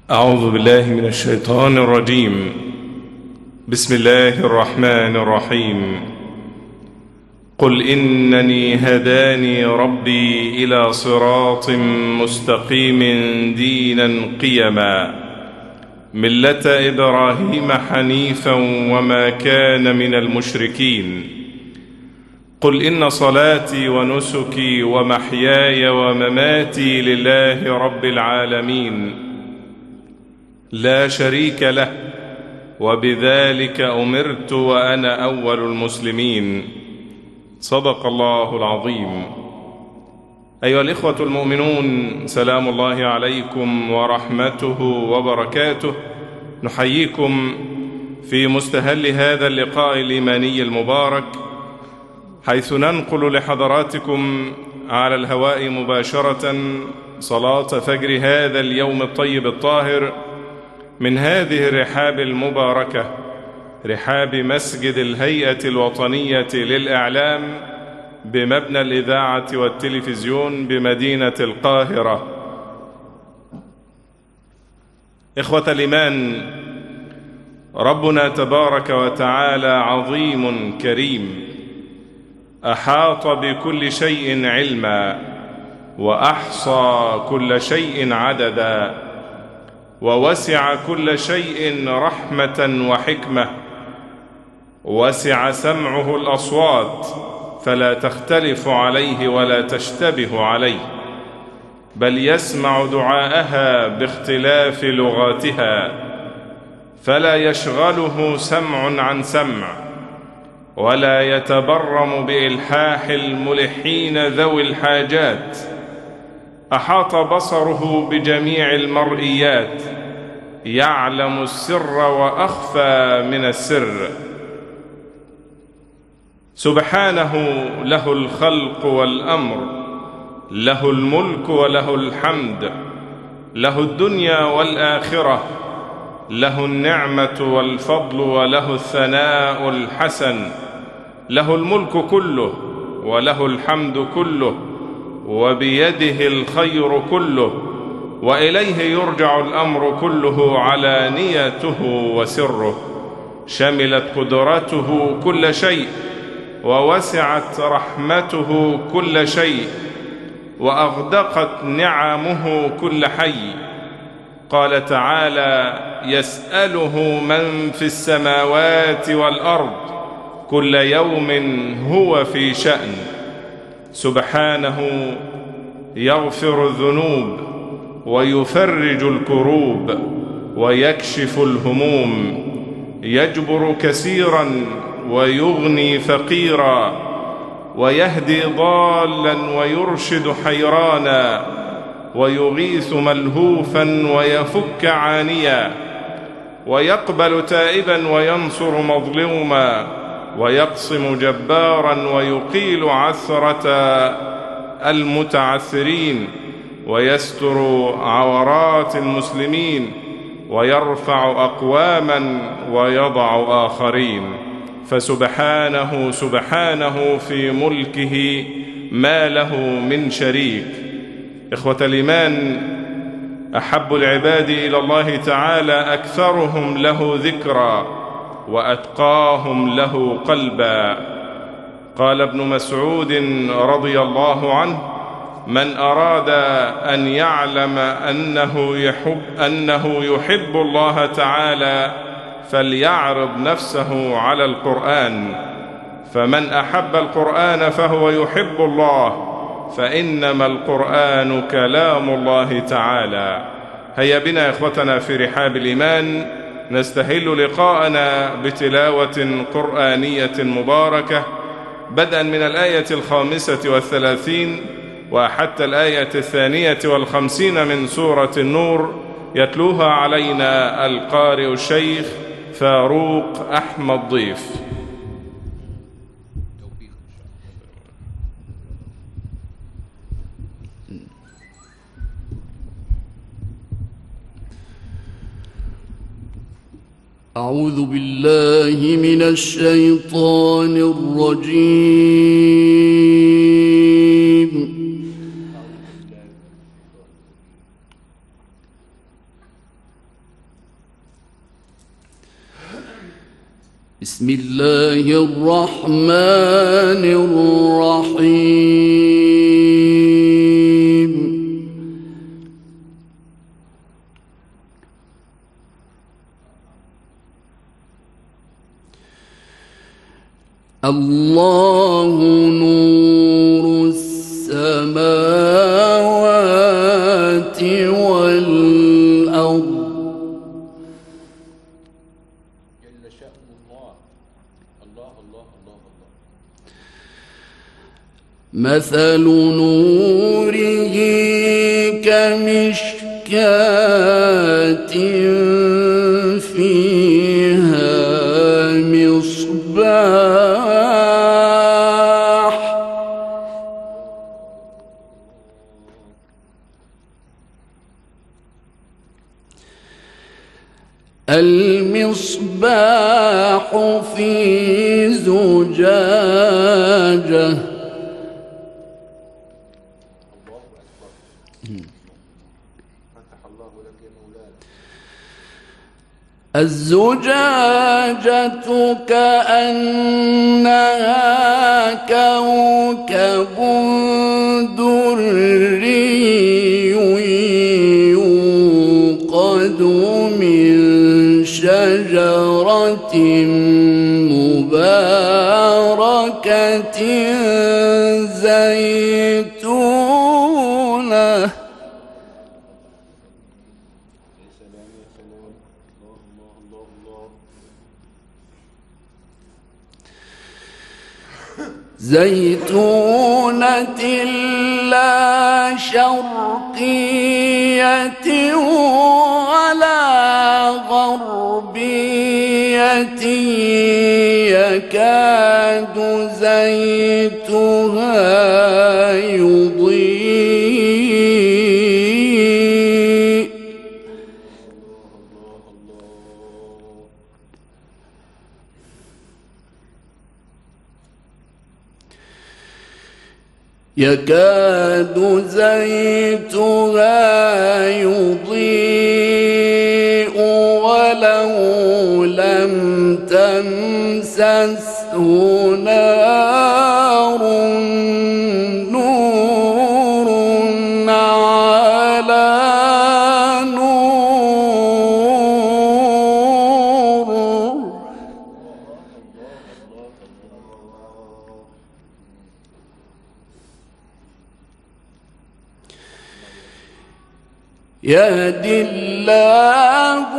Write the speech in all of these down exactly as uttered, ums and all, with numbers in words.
أعوذ بالله من الشيطان الرجيم. بسم الله الرحمن الرحيم. قل إنني هداني ربي إلى صراط مستقيم دينا قيما ملة إبراهيم حنيفا وما كان من المشركين. قل إن صلاتي ونسكي ومحياي ومماتي لله رب العالمين لا شريك له وبذلك أمرت وأنا أول المسلمين. صدق الله العظيم. أيها الإخوة المؤمنون، سلام الله عليكم ورحمته وبركاته. نحييكم في مستهل هذا اللقاء الإيماني المبارك، حيث ننقل لحضراتكم على الهواء مباشرة صلاة فجر هذا اليوم الطيب الطاهر من هذه الرحاب المباركة، رحاب مسجد الهيئة الوطنية للإعلام بمبنى الإذاعة والتلفزيون بمدينة القاهرة. إخوة الإيمان، ربنا تبارك وتعالى عظيم كريم، أحاط بكل شيء علما وأحصى كل شيء عددا، ووسع كل شيء رحمة وحكمة، وسع سمعه الأصوات فلا تختلف عليه ولا تشتبه عليه، بل يسمع دعاءها باختلاف لغاتها، فلا يشغله سمع عن سمع، ولا يتبرم بإلحاح الملحين ذوي الحاجات. أحاط بصره بجميع المرئيات، يعلم السر وأخفى من السر. سبحانه له الخلق والأمر، له الملك وله الحمد، له الدنيا والآخرة، له النعمة والفضل وله الثناء الحسن، له الملك كله وله الحمد كله، وبيده الخير كله، وإليه يرجع الأمر كله علانيته وسره. شملت قدرته كل شيء، ووسعت رحمته كل شيء، وأغدقت نعمه كل حي. قال تعالى: يسأله من في السماوات والأرض كل يوم هو في شأن. سبحانه يغفر الذنوب ويفرج الكروب ويكشف الهموم، يجبر كثيرا ويغني فقيرا، ويهدي ضالا ويرشد حيرانا، ويغيث ملهوفا ويفك عانيا، ويقبل تائبا وينصر مظلوما، ويقصم جبارا ويقيل عثرة المتعثرين، ويستر عورات المسلمين، ويرفع أقواما ويضع آخرين. فسبحانه سبحانه في ملكه ما له من شريك. إخوة الإيمان، أحب العباد إلى الله تعالى أكثرهم له ذكرا وأتقاهم له قلبا. قال ابن مسعود رضي الله عنه: من أراد أن يعلم أنه يحب, أنه يحب الله تعالى فليعرض نفسه على القرآن، فمن أحب القرآن فهو يحب الله، فإنما القرآن كلام الله تعالى. هيا بنا إخوتنا في رحاب الإيمان نستهل لقاءنا بتلاوة قرآنية مباركة، بدءا من الآية الخامسة والثلاثين وحتى الآية الثانية والخمسين من سورة النور، يتلوها علينا القارئ الشيخ فاروق أحمد ضيف. أعوذ بالله من الشيطان الرجيم. بسم الله الرحمن الرحيم. الله نور السماوات والأرض جل شأن الله. الله الله الله الله. مثل نوره كمشكاة فيها مصباح المصباح في زجاجة فتح الله لك يا مولانا. الزجاجة كأنها كوكب دري يوقد من شجرة مباركة زيتونة يا سلام يا سلام. الله الله الله الله. زيتونة لا شرقية ولا غربية يكاد زيتها يضيء يكاد زيتها يضيء ولو لم تمسسه نار نور على نور يهدي الله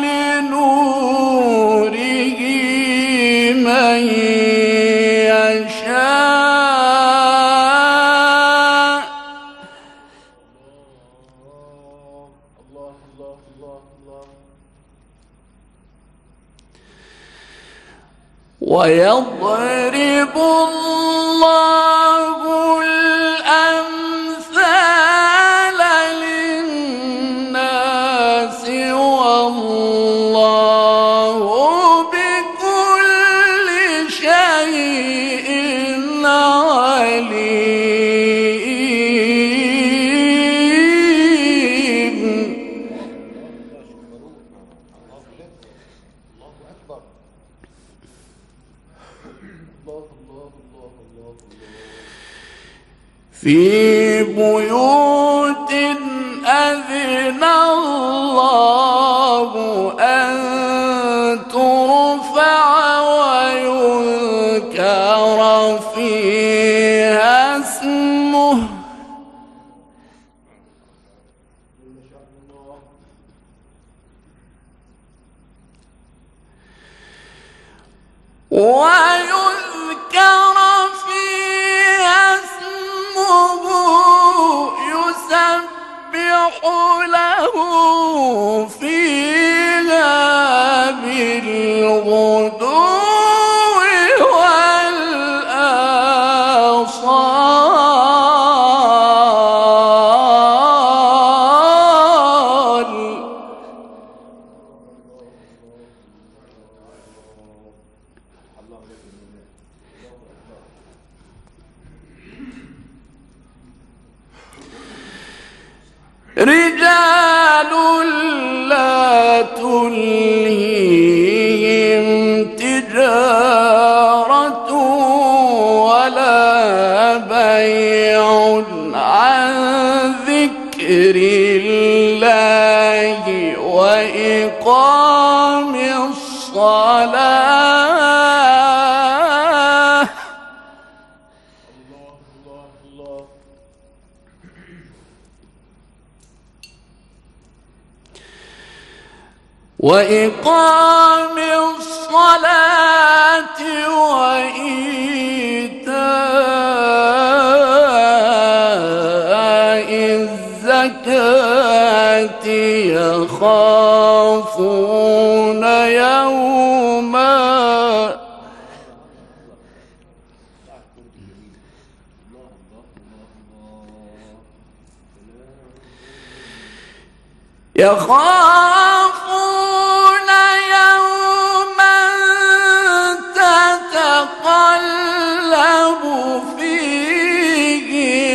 لنوره من يشاء الله الله الله الله. ويضرب الله الأمثال للناس والله بكل شيء عليم. الله أكبر. الله الله الله الله الله. في بيوت أذن الله أن ترفع ويذكر فيها اسمه جل شأن الله. ويذكر فيها اسمه يسبح له فيها بالغدو والآصال. رجال لا تلهيهم تجارة الله وإقام الصلاة وإقام الصلاة وإيتاء الزكاة يخافون يوما يخافون يوما تتقلب فيه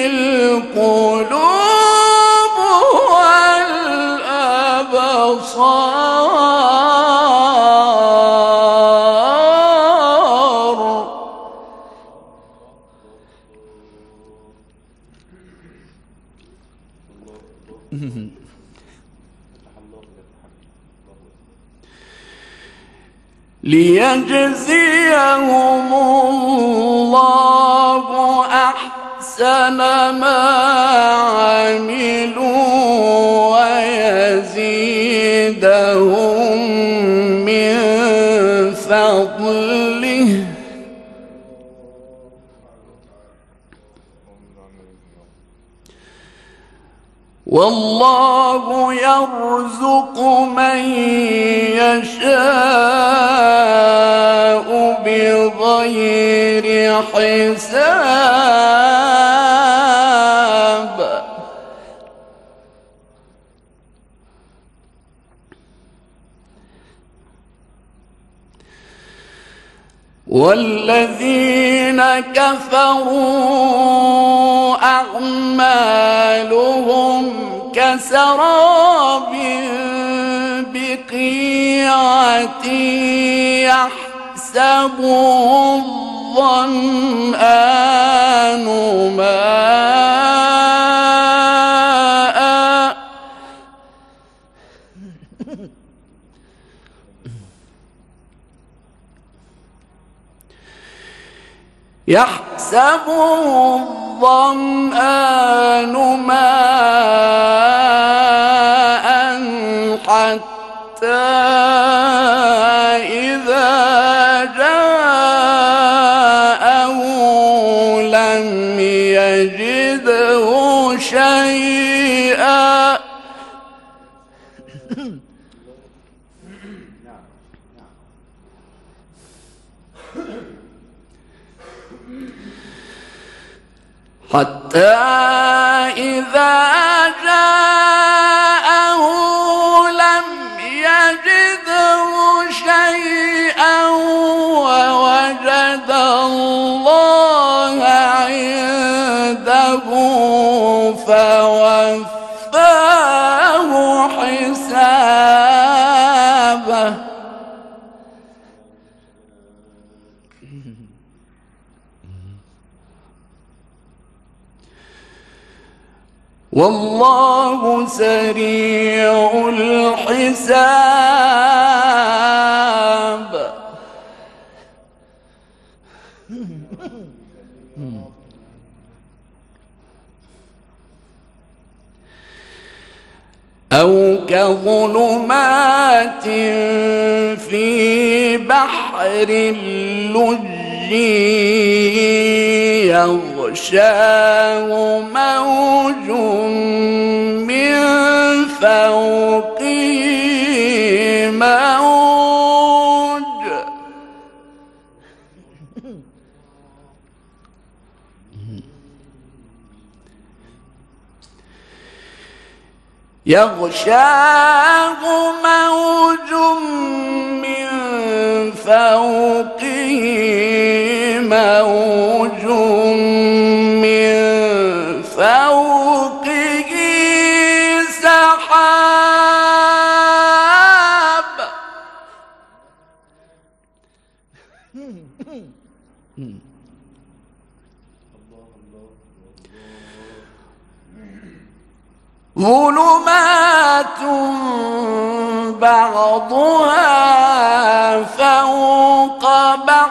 القلوب والأبصار ليجزيهم الله أحسن ما عملوا ويزيدهم من فضله والله يرزق من يشاء بغير حساب والذين كفروا أعمالهم كسراب بقيعة يحسبه الظمآن ماء يحسبه الظمآن ماء حتى إذا جاءه لم يجده شيئا حتى إذا جاءه لم يجده شيئا ووجد الله عنده فوفاه حسابه والله سريع الحساب أو كظلمات في بحر اللجي يغشاه موج من فوقه موج يغشاه موج من فوقه موج من فوقه سحاب ظلمات بعضها فوق بعض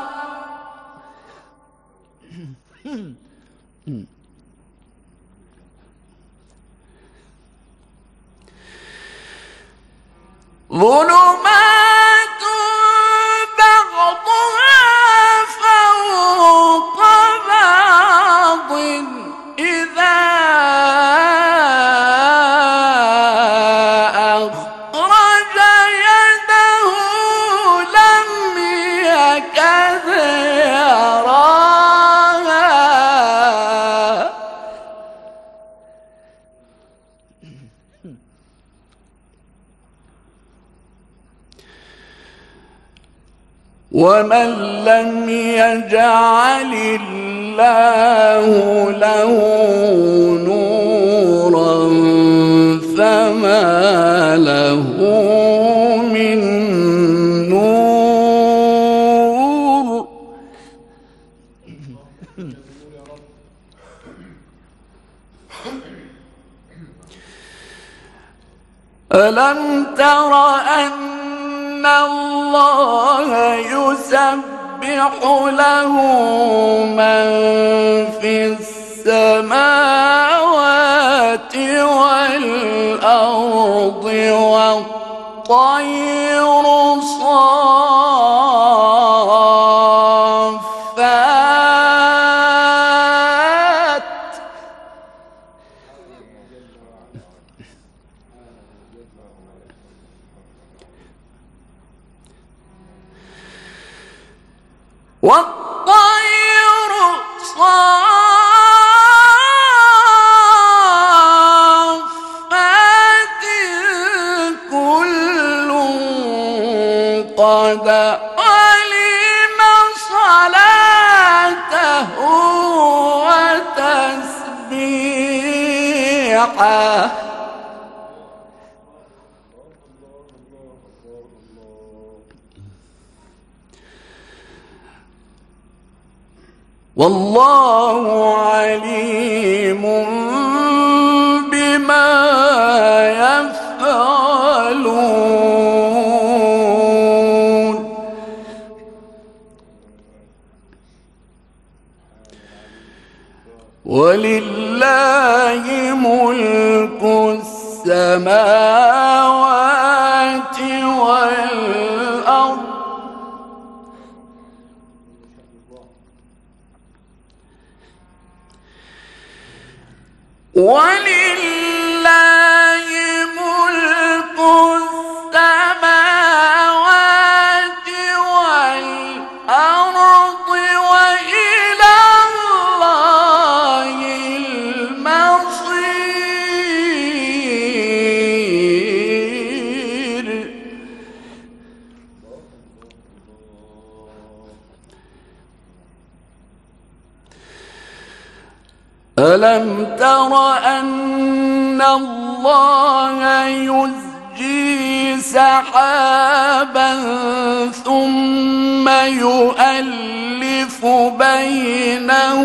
ظلمات بعضها فوق بعض إذا أخرج يده لم يكد يراها ومن لم يجعل الله له نورا فما له من نور. ألم تر أن الله يسبح له من في السماوات والأرض والطير صافات والطير صافات كل قد علم صلاته وتسبيحه والله عليم بما يفعلون. ولله ملك السماوات والأرض ولله ملك السماوات والأرض وإلى الله المصير. ألم تر أن الله يزجي سحابا ثم يؤلف بينه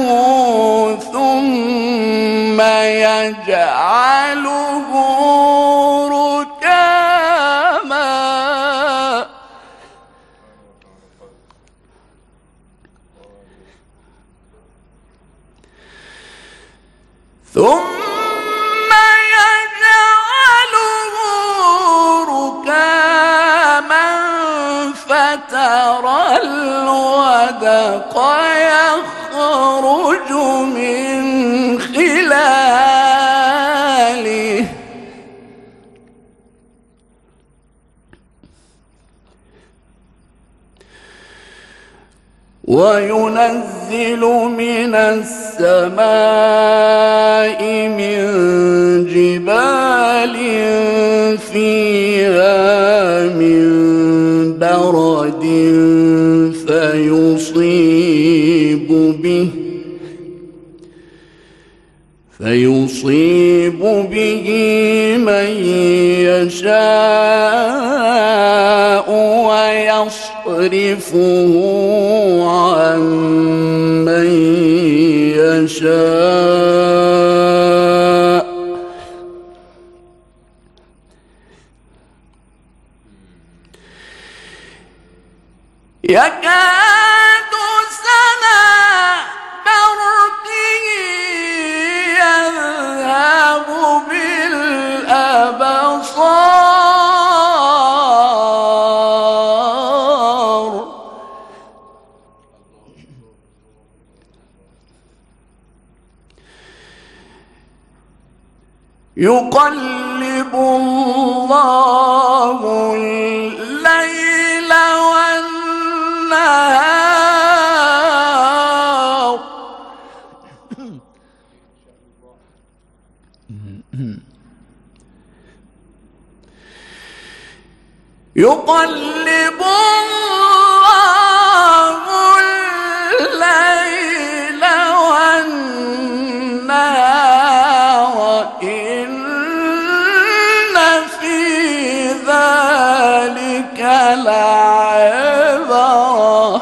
ثم يجعله ركاما ثم يجعله ركاما فترى الودق يخرج من خلاله وينزل من السماء من جبال فيها من برد فيصيب به فيصيب به من يشاء ويصرفه عن من يشاء يكاد سنا برقه يذهب بالأبصار يقلب الله الليل والنهار يقلب الله الليل والنهار إن في ذلك لعبرة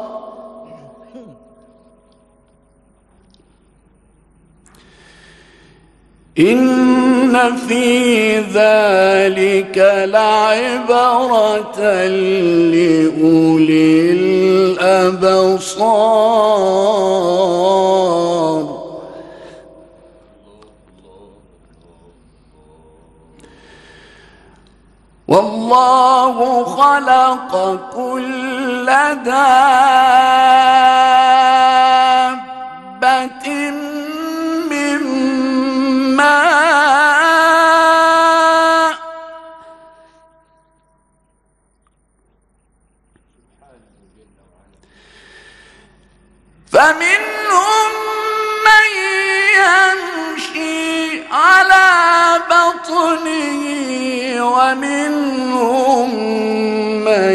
إن في ذلك لعبرة لأولي الأبصار والله خلق كل دابة من ماء فمنهم من يمشي على بطنه ومنهم من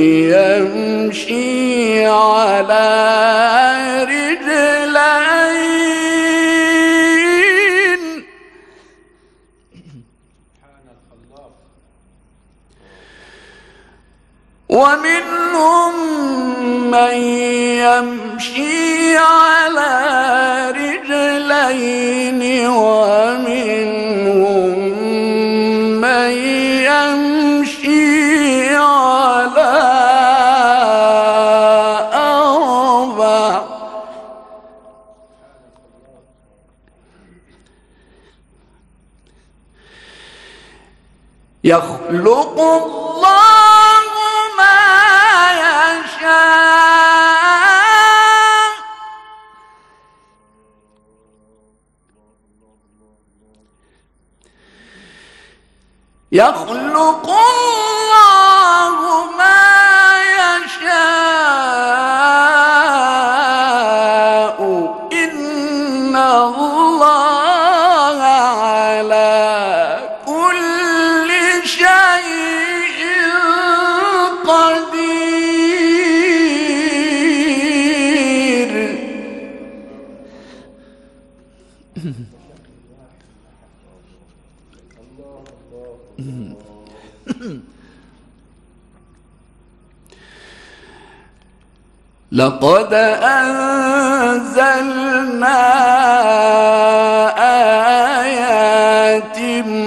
يمشي على رجلين ومنهم من يمشي على رجلين ومنهم من يمشي على أربع يخلق الله ما يشاء يخلق الله ما يشاء إن الله على كل شيء قدير لقد أنزلنا آيات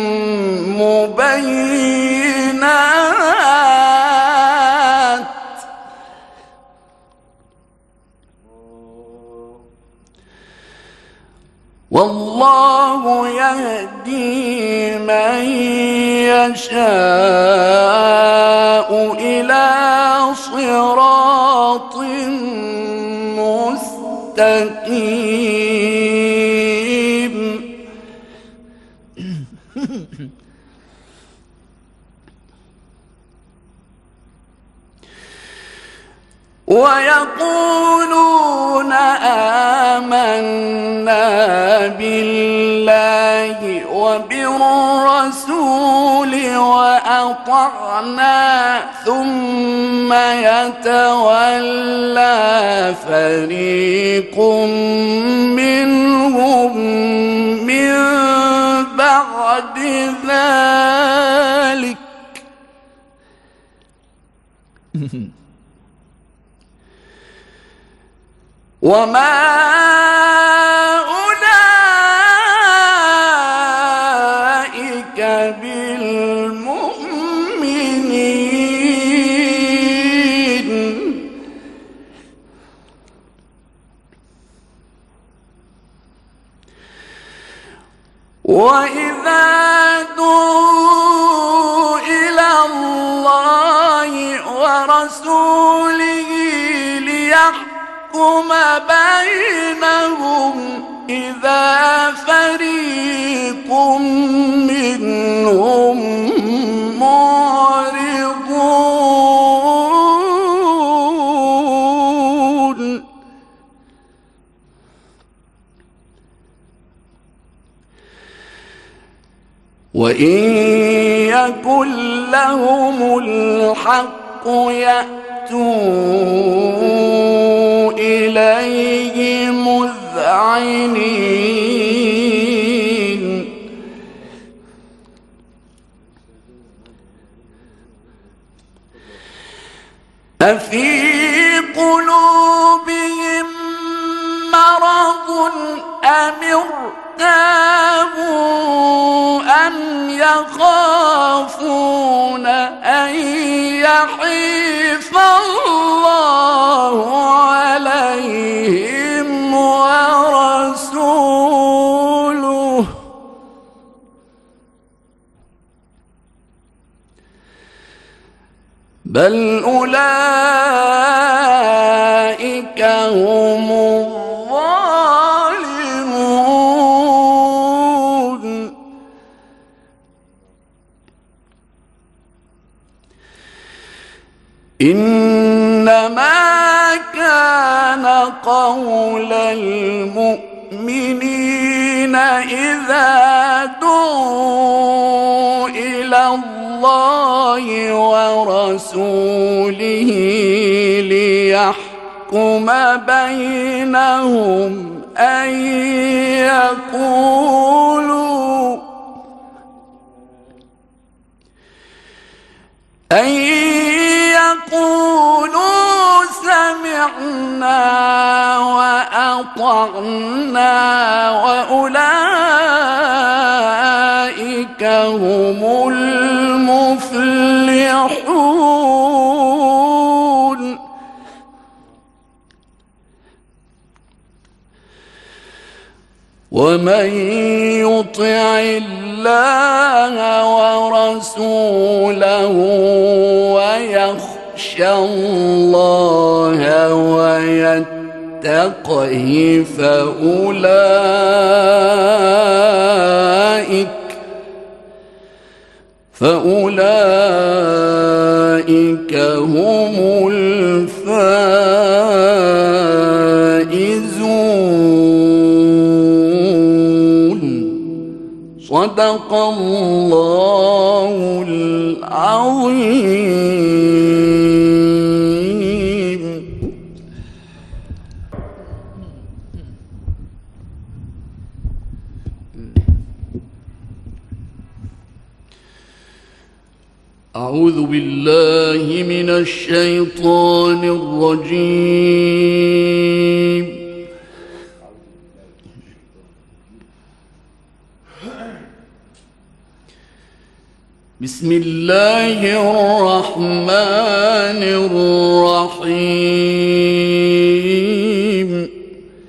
مبينات والله يهدي من يشاء إلى صراط مستقيم ويقولون آمنا بالله وبالرسول وأطعنا ثم يتولى فريق منهم من بعد ذلك وما أولئك بالمؤمنين وإذا دعوا إلى الله ورسوله ليحكم بينهم إذا فريق منهم معرضون وإن يكن لهم الحق يأتوا إليه مذعنين أفي قلوبهم مرض أم ارتابوا أم يخافون أن يحيف الله عليهم ورسوله بل أولئك هم الظالمون إنما كان قول المؤمنين إذا دعوا إلى الله ورسوله ليحكم بينهم أن يقولوا أن يقولوا سمعنا وأطعنا وأولئك هم المفلحون ومن يطع الله ورسوله ويخشى الله ويتقه فأولئك فأولئك هم الفائزون صدق الله العظيم. أعوذ بالله من الشيطان الرجيم. بسم الله الرحمن الرحيم.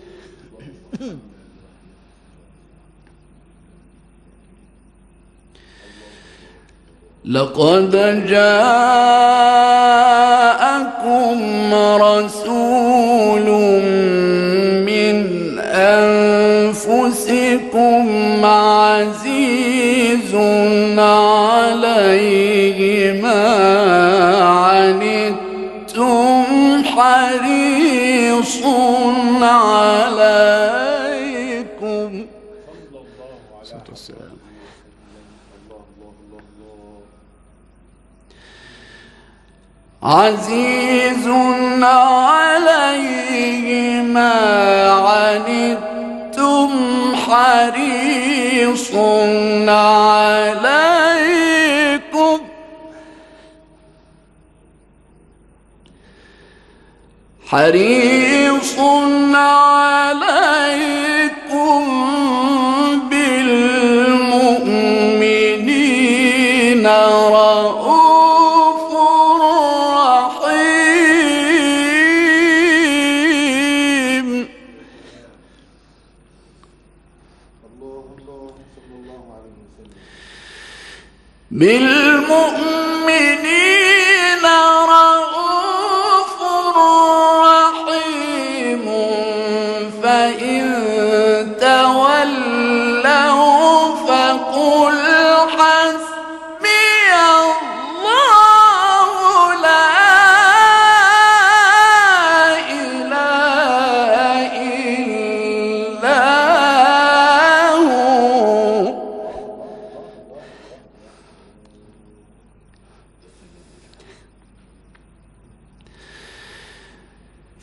لقد جاءكم رسول من أنفسكم عزيز عليه ما عنتم حريص عليكم عزيز عليه ما عنتم حريص عليكم حريص عليكم بالمؤمنين رؤوف رحيم.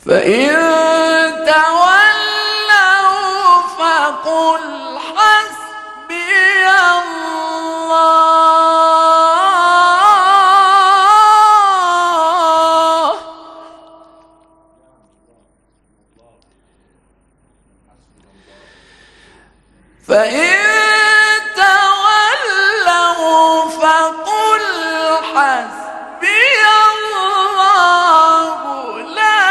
فإن تولوا فقل حسبي الله فإن تولوا فقل حسبي الله لا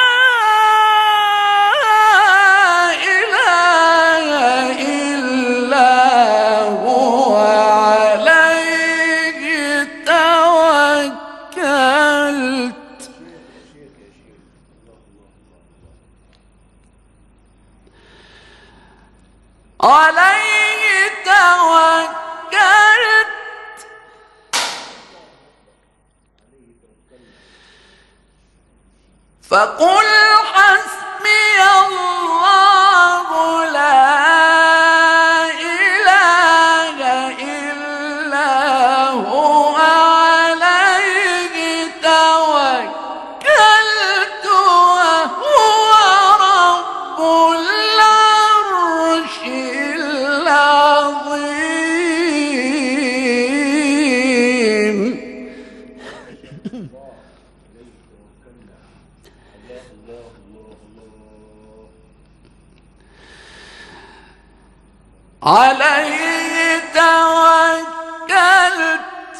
إله إلا هو عليه توكلت عليه توكلت فقل حسبي الله لا إله إلا هو عليه توكلت وهو رب العرش العظيم عليه توكلت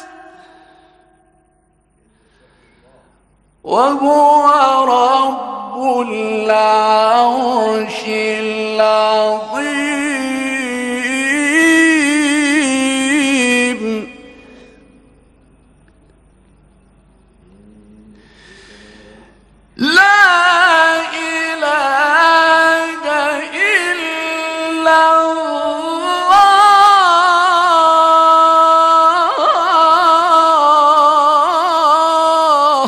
وهو رب العرش العظيم لا إله إلا الله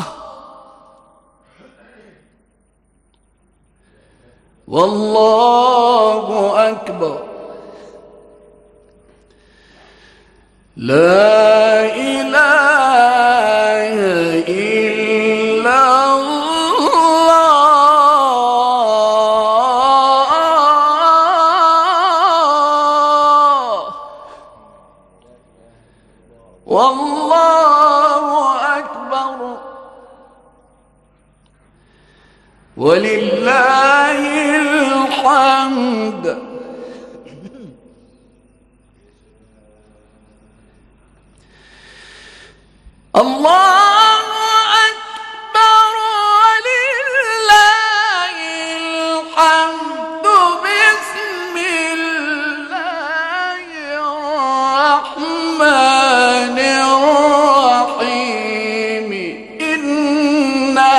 والله أكبر لا إله إلا الله والله أكبر ولله الحمد الله أكبر ولله الحمد بسم الله الرحمن الرحيم إنا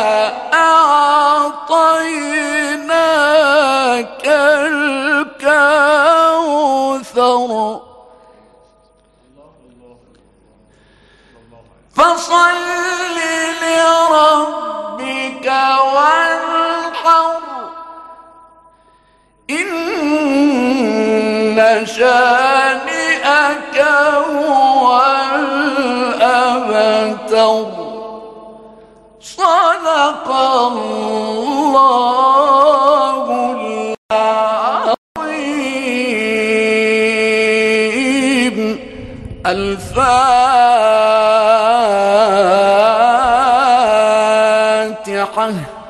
أعطيناك الكوثر فصل لربك وانحر إن شانئك هو الأبتر صدق الله العظيم. الفاتحة.